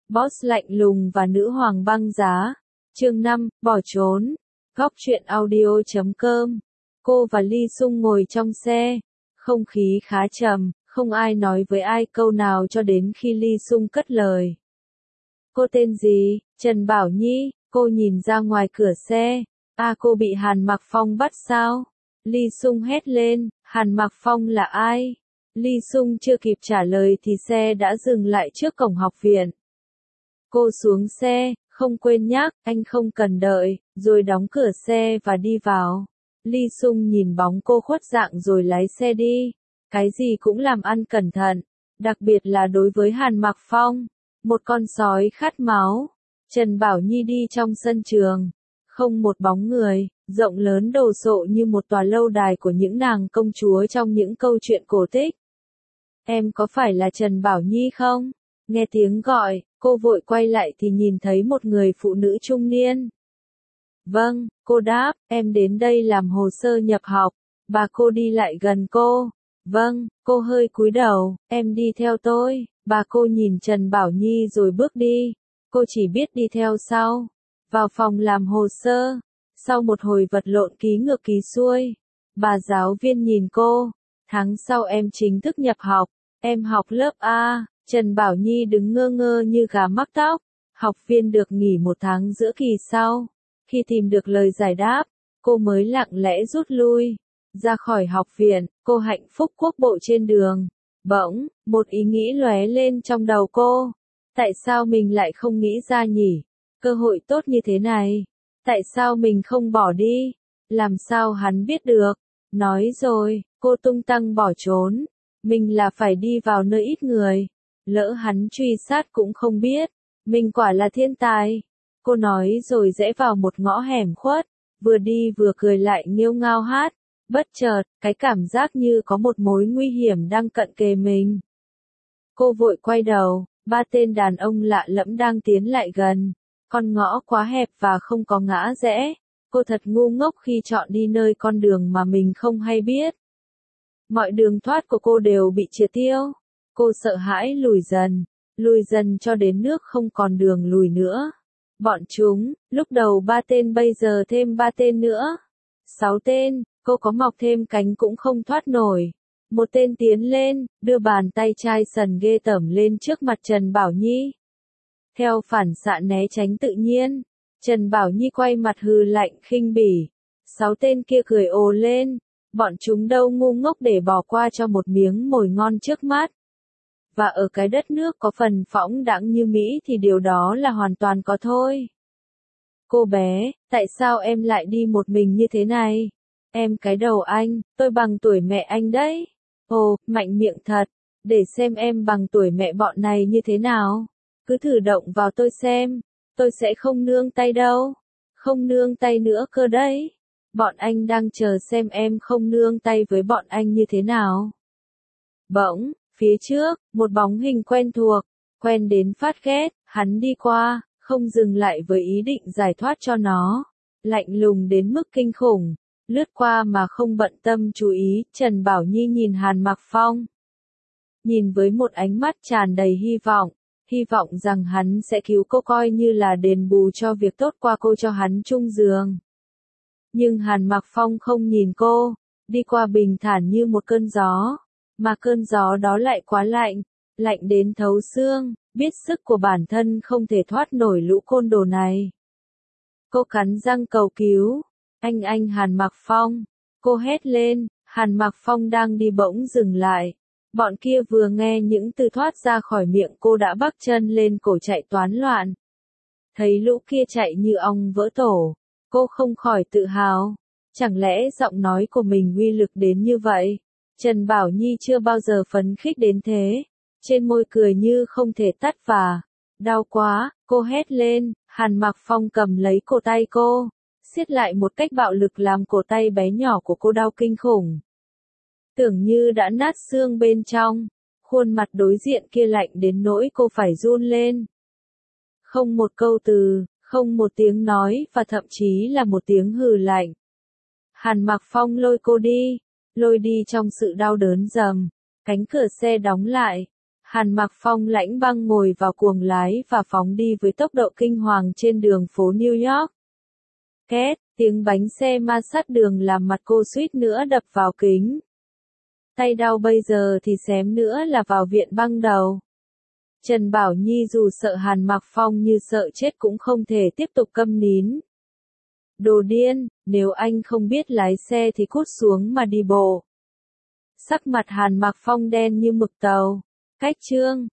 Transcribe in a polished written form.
Boss lạnh lùng và nữ hoàng băng giá. Chương 5, bỏ trốn. Góc truyện audio.com. Cô và Lee Sung ngồi trong xe. Không khí khá trầm, không ai nói với ai câu nào cho đến khi Lee Sung cất lời. Cô tên gì? Trần Bảo Nhi. Cô nhìn ra ngoài cửa xe. Cô bị Hàn Mặc Phong bắt sao? Lee Sung hét lên, Hàn Mặc Phong là ai? Lee Sung chưa kịp trả lời thì xe đã dừng lại trước cổng học viện. Cô xuống xe, không quên nhắc, anh không cần đợi, rồi đóng cửa xe và đi vào. Lee Sung nhìn bóng cô khuất dạng rồi lái xe đi. Cái gì cũng làm ăn cẩn thận, đặc biệt là đối với Hàn Mặc Phong, một con sói khát máu. Trần Bảo Nhi đi trong sân trường, không một bóng người, rộng lớn đồ sộ như một tòa lâu đài của những nàng công chúa trong những câu chuyện cổ tích. Em có phải là Trần Bảo Nhi không? Nghe tiếng gọi, cô vội quay lại thì nhìn thấy một người phụ nữ trung niên. Vâng, cô đáp, em đến đây làm hồ sơ nhập học. Bà cô đi lại gần cô. Vâng, cô hơi cúi đầu, em đi theo tôi. Bà cô nhìn Trần Bảo Nhi rồi bước đi. Cô chỉ biết đi theo sau. Vào phòng làm hồ sơ. Sau một hồi vật lộn ký ngược ký xuôi, bà giáo viên nhìn cô. Tháng sau em chính thức nhập học. Em học lớp A. Trần Bảo Nhi đứng ngơ ngơ như gà mắc tóc. Học viên được nghỉ 1 tháng giữa kỳ sau. Khi tìm được lời giải đáp, cô mới lặng lẽ rút lui. Ra khỏi học viện, cô hạnh phúc quốc bộ trên đường. Bỗng, một ý nghĩ lóe lên trong đầu cô. Tại sao mình lại không nghĩ ra nhỉ? Cơ hội tốt như thế này. Tại sao mình không bỏ đi? Làm sao hắn biết được? Nói rồi, cô tung tăng bỏ trốn. Mình là phải đi vào nơi ít người. Lỡ hắn truy sát cũng không biết. Mình quả là thiên tài. Cô nói rồi rẽ vào một ngõ hẻm khuất. Vừa đi vừa cười lại nghêu ngao hát. Bất chợt, cái cảm giác như có một mối nguy hiểm đang cận kề mình. Cô vội quay đầu, 3 tên đàn ông lạ lẫm đang tiến lại gần. Con ngõ quá hẹp và không có ngã rẽ. Cô thật ngu ngốc khi chọn đi nơi con đường mà mình không hay biết. Mọi đường thoát của cô đều bị triệt tiêu. Cô sợ hãi lùi dần cho đến nước không còn đường lùi nữa. Bọn chúng, lúc đầu 3 tên bây giờ thêm 3 tên nữa. 6 tên, cô có mọc thêm cánh cũng không thoát nổi. Một tên tiến lên, đưa bàn tay chai sần ghê tởm lên trước mặt Trần Bảo Nhi. Theo phản xạ né tránh tự nhiên, Trần Bảo Nhi quay mặt hừ lạnh khinh bỉ. 6 tên kia cười ồ lên, bọn chúng đâu ngu ngốc để bỏ qua cho một miếng mồi ngon trước mắt. Và ở cái đất nước có phần phóng đãng như Mỹ thì điều đó là hoàn toàn có thôi. Cô bé, tại sao em lại đi một mình như thế này? Em cái đầu anh, tôi bằng tuổi mẹ anh đấy. Ồ, mạnh miệng thật, để xem em bằng tuổi mẹ bọn này như thế nào. Cứ thử động vào tôi xem, tôi sẽ không nương tay đâu. Không nương tay nữa cơ đấy. Bọn anh đang chờ xem em không nương tay với bọn anh như thế nào. Bỗng, phía trước, một bóng hình quen thuộc, quen đến phát ghét, hắn đi qua, không dừng lại với ý định giải thoát cho nó. Lạnh lùng đến mức kinh khủng, lướt qua mà không bận tâm chú ý, Trần Bảo Nhi nhìn Hàn Mặc Phong. Nhìn với một ánh mắt tràn đầy hy vọng rằng hắn sẽ cứu cô coi như là đền bù cho việc tốt qua cô cho hắn chung giường. Nhưng Hàn Mặc Phong không nhìn cô, đi qua bình thản như một cơn gió, mà cơn gió đó lại quá lạnh, lạnh đến thấu xương, biết sức của bản thân không thể thoát nổi lũ côn đồ này. Cô cắn răng cầu cứu, anh Hàn Mặc Phong, cô hét lên, Hàn Mặc Phong đang đi bỗng dừng lại. Bọn kia vừa nghe những từ thoát ra khỏi miệng cô đã bắc chân lên cổ chạy toán loạn. Thấy lũ kia chạy như ong vỡ tổ, cô không khỏi tự hào. Chẳng lẽ giọng nói của mình uy lực đến như vậy? Trần Bảo Nhi chưa bao giờ phấn khích đến thế. Trên môi cười như không thể tắt và đau quá, cô hét lên, Hàn Mặc Phong cầm lấy cổ tay cô, siết lại một cách bạo lực làm cổ tay bé nhỏ của cô đau kinh khủng. Tưởng như đã nát xương bên trong, khuôn mặt đối diện kia lạnh đến nỗi cô phải run lên. Không một câu từ, không một tiếng nói và thậm chí là một tiếng hừ lạnh. Hàn Mặc Phong lôi đi trong sự đau đớn rầm, cánh cửa xe đóng lại. Hàn Mặc Phong lãnh băng ngồi vào cuồng lái và phóng đi với tốc độ kinh hoàng trên đường phố New York. Két, tiếng bánh xe ma sát đường làm mặt cô suýt nữa đập vào kính. Tay đau bây giờ thì xém nữa là vào viện băng đầu. Trần Bảo Nhi dù sợ Hàn Mặc Phong như sợ chết cũng không thể tiếp tục câm nín. Đồ điên, nếu anh không biết lái xe thì cút xuống mà đi bộ. Sắc mặt Hàn Mặc Phong đen như mực tàu. Cách chương